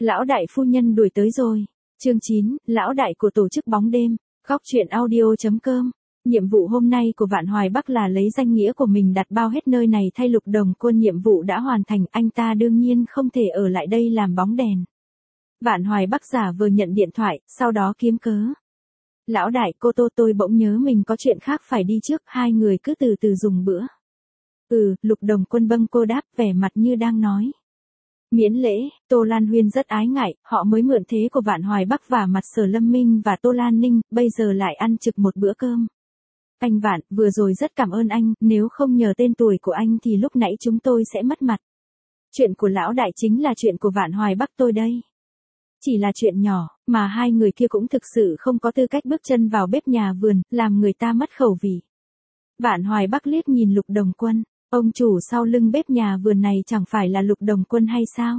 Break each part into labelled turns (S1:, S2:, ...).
S1: Lão đại phu nhân đuổi tới rồi. Chương 9, lão đại của tổ chức bóng đêm. Góc truyện audio.com. Nhiệm vụ hôm nay của Vạn Hoài Bắc là lấy danh nghĩa của mình đặt bao hết nơi này thay Lục Đồng Quân. Nhiệm vụ đã hoàn thành, anh ta đương nhiên không thể ở lại đây làm bóng đèn. Vạn Hoài Bắc giả vờ nhận điện thoại, sau đó kiếm cớ. Lão đại, cô Tô, tôi bỗng nhớ mình có chuyện khác phải đi trước, hai người cứ từ từ dùng bữa. Lục Đồng Quân bâng cô đáp, vẻ mặt như đang nói. Miễn lễ. Tô Lan Huyên rất ái ngại, họ mới mượn thế của Vạn Hoài Bắc và mặt Sở Lâm Minh và Tô Lan Ninh, bây giờ lại ăn trực một bữa cơm. Anh Vạn, vừa rồi rất cảm ơn anh, nếu không nhờ tên tuổi của anh thì lúc nãy chúng tôi sẽ mất mặt. Chuyện của lão đại chính là chuyện của Vạn Hoài Bắc tôi đây. Chỉ là chuyện nhỏ, mà hai người kia cũng thực sự không có tư cách bước chân vào bếp nhà vườn, làm người ta mất khẩu vị. Vạn Hoài Bắc liếc nhìn Lục Đồng Quân, ông chủ sau lưng bếp nhà vườn này chẳng phải là Lục Đồng Quân hay sao?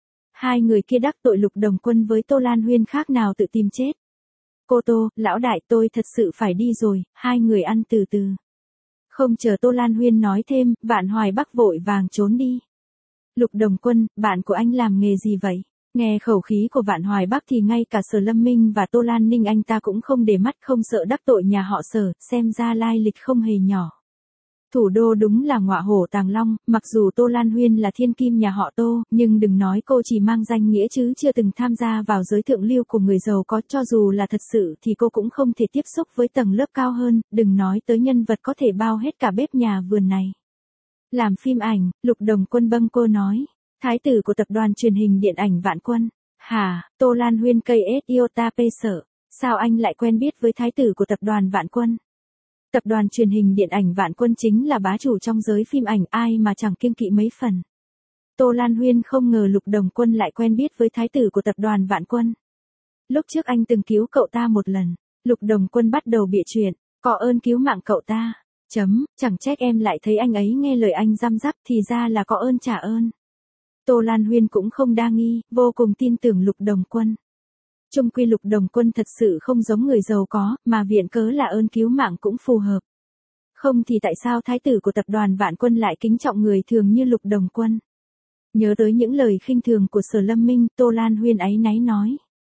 S1: Hai người kia đắc tội Lục Đồng Quân với Tô Lan Huyên khác nào tự tìm chết. Cô Tô, lão đại, tôi thật sự phải đi rồi, hai người ăn từ từ. Không chờ Tô Lan Huyên nói thêm, Vạn Hoài Bắc vội vàng trốn đi. Lục Đồng Quân, bạn của anh làm nghề gì vậy? Nghe khẩu khí của Vạn Hoài Bắc thì ngay cả Sở Lâm Minh và Tô Lan Ninh anh ta cũng không để mắt, không sợ đắc tội nhà họ Sở, xem ra lai lịch không hề nhỏ. Thủ đô đúng là ngọa hổ tàng long, mặc dù Tô Lan Huyên là thiên kim nhà họ Tô, nhưng đừng nói cô chỉ mang danh nghĩa chứ chưa từng tham gia vào giới thượng lưu của người giàu có, cho dù là thật sự thì cô cũng không thể tiếp xúc với tầng lớp cao hơn, đừng nói tới nhân vật có thể bao hết cả bếp nhà vườn này. Làm phim ảnh, Lục Đồng Quân bâng cô nói, thái tử của tập đoàn truyền hình điện ảnh Vạn Quân. Hả, Tô Lan Huyên cây Iota P sợ, sao anh lại quen biết với thái tử của tập đoàn Vạn Quân? Tập đoàn truyền hình điện ảnh Vạn Quân chính là bá chủ trong giới phim ảnh, ai mà chẳng kiêng kỵ mấy phần. Tô Lan Huyên không ngờ Lục Đồng Quân lại quen biết với thái tử của tập đoàn Vạn Quân. Lúc trước anh từng cứu cậu ta một lần. Lục Đồng Quân bắt đầu bịa chuyện, có ơn cứu mạng cậu ta. Chẳng trách em lại thấy anh ấy nghe lời anh răm rắp, thì ra là có ơn trả ơn. Tô Lan Huyên cũng không đa nghi, vô cùng tin tưởng Lục Đồng Quân. Chung quy Lục Đồng Quân thật sự không giống người giàu có, mà viện cớ là ơn cứu mạng cũng phù hợp. Không thì tại sao thái tử của tập đoàn Vạn Quân lại kính trọng người thường như Lục Đồng Quân? Nhớ tới những lời khinh thường của Sở Lâm Minh, Tô Lan Huyên áy náy nói.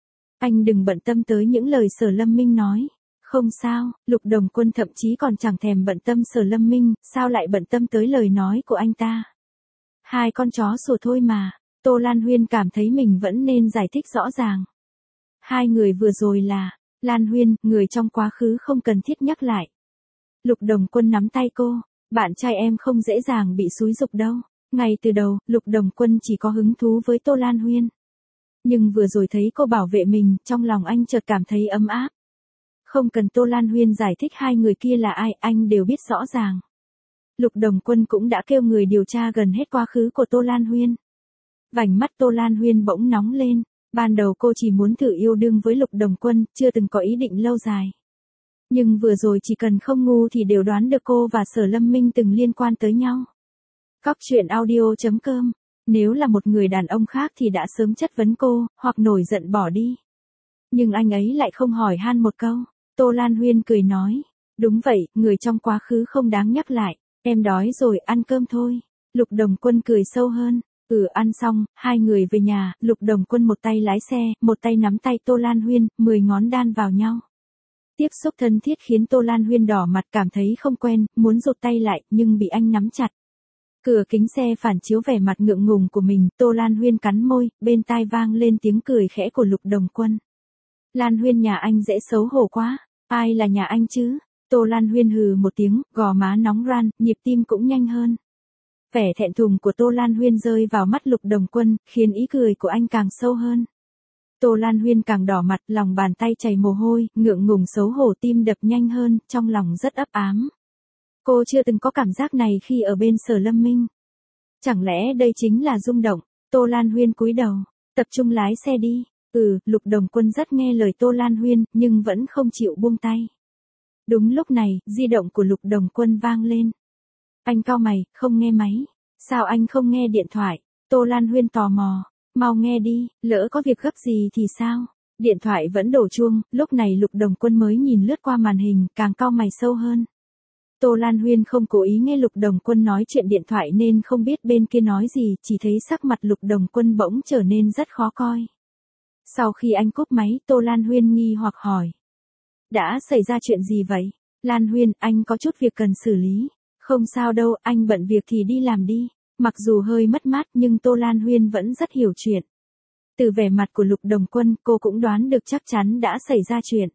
S1: Anh đừng bận tâm tới những lời Sở Lâm Minh nói. Không sao, Lục Đồng Quân thậm chí còn chẳng thèm bận tâm Sở Lâm Minh, sao lại bận tâm tới lời nói của anh ta? Hai con chó sủa thôi mà. Tô Lan Huyên cảm thấy mình vẫn nên giải thích rõ ràng. Hai người vừa rồi là, Lan Huyên, người trong quá khứ không cần thiết nhắc lại. Lục Đồng Quân nắm tay cô, bạn trai em không dễ dàng bị xúi giục đâu. Ngay từ đầu, Lục Đồng Quân chỉ có hứng thú với Tô Lan Huyên. Nhưng vừa rồi thấy cô bảo vệ mình, trong lòng anh chợt cảm thấy ấm áp. Không cần Tô Lan Huyên giải thích hai người kia là ai, anh đều biết rõ ràng. Lục Đồng Quân cũng đã kêu người điều tra gần hết quá khứ của Tô Lan Huyên. Vành mắt Tô Lan Huyên bỗng nóng lên. Ban đầu cô chỉ muốn thử yêu đương với Lục Đồng Quân, chưa từng có ý định lâu dài. Nhưng vừa rồi chỉ cần không ngu thì đều đoán được cô và Sở Lâm Minh từng liên quan tới nhau. Góc truyện audio.com. Nếu là một người đàn ông khác thì đã sớm chất vấn cô, hoặc nổi giận bỏ đi. Nhưng anh ấy lại không hỏi han một câu. Tô Lan Huyên cười nói. Đúng vậy, người trong quá khứ không đáng nhắc lại. Em đói rồi, ăn cơm thôi. Lục Đồng Quân cười sâu hơn. Ăn xong, hai người về nhà, Lục Đồng Quân một tay lái xe, một tay nắm tay Tô Lan Huyên, 10 ngón đan vào nhau. Tiếp xúc thân thiết khiến Tô Lan Huyên đỏ mặt, cảm thấy không quen, muốn rụt tay lại, nhưng bị anh nắm chặt. Cửa kính xe phản chiếu vẻ mặt ngượng ngùng của mình, Tô Lan Huyên cắn môi, bên tai vang lên tiếng cười khẽ của Lục Đồng Quân. Lan Huyên, nhà anh dễ xấu hổ quá, ai là nhà anh chứ? Tô Lan Huyên hừ một tiếng, gò má nóng ran, nhịp tim cũng nhanh hơn. Vẻ thẹn thùng của Tô Lan Huyên rơi vào mắt Lục Đồng Quân, khiến ý cười của anh càng sâu hơn. Tô Lan Huyên càng đỏ mặt, lòng bàn tay chảy mồ hôi, ngượng ngùng xấu hổ, tim đập nhanh hơn, trong lòng rất ấp ám. Cô chưa từng có cảm giác này khi ở bên Sở Lâm Minh. Chẳng lẽ đây chính là rung động? Tô Lan Huyên cúi đầu, tập trung lái xe đi. Lục Đồng Quân rất nghe lời Tô Lan Huyên, nhưng vẫn không chịu buông tay. Đúng lúc này, di động của Lục Đồng Quân vang lên. Anh cau mày, không nghe máy. Sao anh không nghe điện thoại? Tô Lan Huyên tò mò. Mau nghe đi, lỡ có việc gấp gì thì sao? Điện thoại vẫn đổ chuông, lúc này Lục Đồng Quân mới nhìn lướt qua màn hình, càng cau mày sâu hơn. Tô Lan Huyên không cố ý nghe Lục Đồng Quân nói chuyện điện thoại nên không biết bên kia nói gì, chỉ thấy sắc mặt Lục Đồng Quân bỗng trở nên rất khó coi. Sau khi anh cúp máy, Tô Lan Huyên nghi hoặc hỏi. Đã xảy ra chuyện gì vậy? Lan Huyên, anh có chút việc cần xử lý. Không sao đâu, anh bận việc thì đi làm đi. Mặc dù hơi mất mát nhưng Tô Lan Huyên vẫn rất hiểu chuyện. Từ vẻ mặt của Lục Đồng Quân, cô cũng đoán được chắc chắn đã xảy ra chuyện.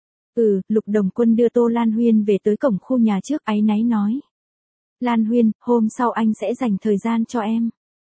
S1: Lục Đồng Quân đưa Tô Lan Huyên về tới cổng khu nhà trước, áy náy nói. Lan Huyên, hôm sau anh sẽ dành thời gian cho em.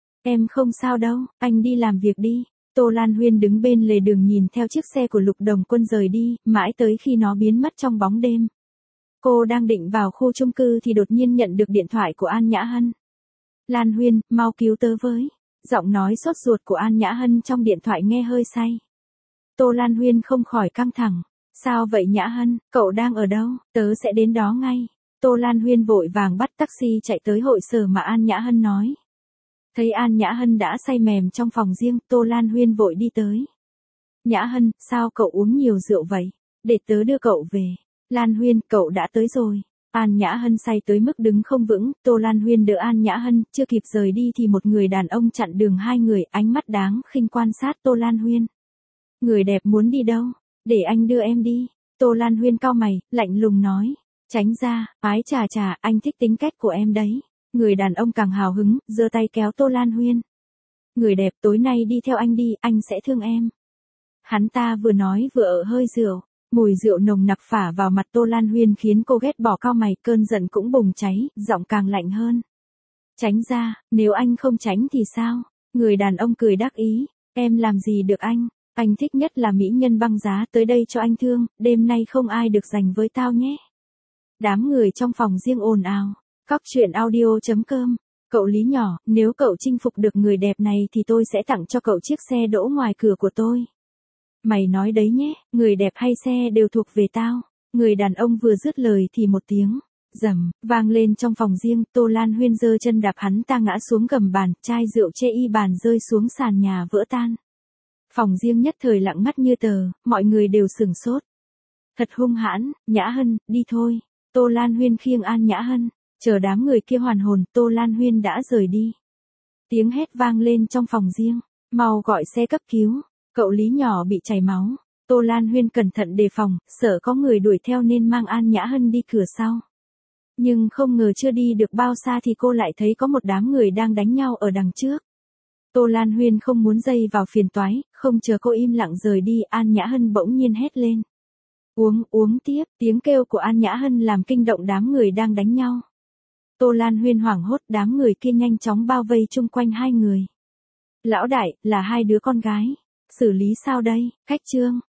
S1: Em không sao đâu, anh đi làm việc đi. Tô Lan Huyên đứng bên lề đường nhìn theo chiếc xe của Lục Đồng Quân rời đi, mãi tới khi nó biến mất trong bóng đêm. Cô đang định vào khu chung cư thì đột nhiên nhận được điện thoại của An Nhã Hân. Lan Huyên, mau cứu tớ với. Giọng nói sốt ruột của An Nhã Hân trong điện thoại nghe hơi say. Tô Lan Huyên không khỏi căng thẳng. Sao vậy Nhã Hân, cậu đang ở đâu? Tớ sẽ đến đó ngay. Tô Lan Huyên vội vàng bắt taxi chạy tới hội sở mà An Nhã Hân nói. Thấy An Nhã Hân đã say mềm trong phòng riêng, Tô Lan Huyên vội đi tới. Nhã Hân, sao cậu uống nhiều rượu vậy? Để tớ đưa cậu về. Lan Huyên, cậu đã tới rồi. An Nhã Hân say tới mức đứng không vững, Tô Lan Huyên đỡ An Nhã Hân, chưa kịp rời đi thì một người đàn ông chặn đường hai người, ánh mắt đáng khinh quan sát Tô Lan Huyên. Người đẹp muốn đi đâu? Để anh đưa em đi. Tô Lan Huyên cau mày, lạnh lùng nói. Tránh ra, ái chà chà, anh thích tính cách của em đấy. Người đàn ông càng hào hứng, giơ tay kéo Tô Lan Huyên. Người đẹp, tối nay đi theo anh đi, anh sẽ thương em. Hắn ta vừa nói vừa ợ hơi rượu. Mùi rượu nồng nặc phả vào mặt Tô Lan Huyên khiến cô ghét bỏ cau mày, cơn giận cũng bùng cháy, giọng càng lạnh hơn. Tránh ra, nếu anh không tránh thì sao? Người đàn ông cười đắc ý. Em làm gì được anh? Anh thích nhất là mỹ nhân băng giá, tới đây cho anh thương, đêm nay không ai được giành với tao nhé. Đám người trong phòng riêng ồn ào. Cóc truyện audio.com. Cậu Lý nhỏ, nếu cậu chinh phục được người đẹp này thì tôi sẽ tặng cho cậu chiếc xe đỗ ngoài cửa của tôi. Mày nói đấy nhé, người đẹp hay xe đều thuộc về tao. Người đàn ông vừa dứt lời thì một tiếng rầm vang lên trong phòng riêng, Tô Lan Huyên giơ chân đạp hắn ta ngã xuống gầm bàn, chai rượu chê y bàn rơi xuống sàn nhà vỡ tan. Phòng riêng nhất thời lặng ngắt như tờ, mọi người đều sửng sốt. Thật hung hãn. Nhã Hân, đi thôi. Tô Lan Huyên khiêng An Nhã Hân. Chờ đám người kia hoàn hồn, Tô Lan Huyên đã rời đi. Tiếng hét vang lên trong phòng riêng. Mau gọi xe cấp cứu. Cậu Lý nhỏ bị chảy máu. Tô Lan Huyên cẩn thận đề phòng, sợ có người đuổi theo nên mang An Nhã Hân đi cửa sau. Nhưng không ngờ chưa đi được bao xa thì cô lại thấy có một đám người đang đánh nhau ở đằng trước. Tô Lan Huyên không muốn dây vào phiền toái, không chờ cô im lặng rời đi, An Nhã Hân bỗng nhiên hét lên. Uống tiếp, tiếng kêu của An Nhã Hân làm kinh động đám người đang đánh nhau. Tô Lan Huyên hoảng hốt, đám người kia nhanh chóng bao vây chung quanh hai người. Lão đại, là hai đứa con gái. Xử lý sao đây? Khách trương.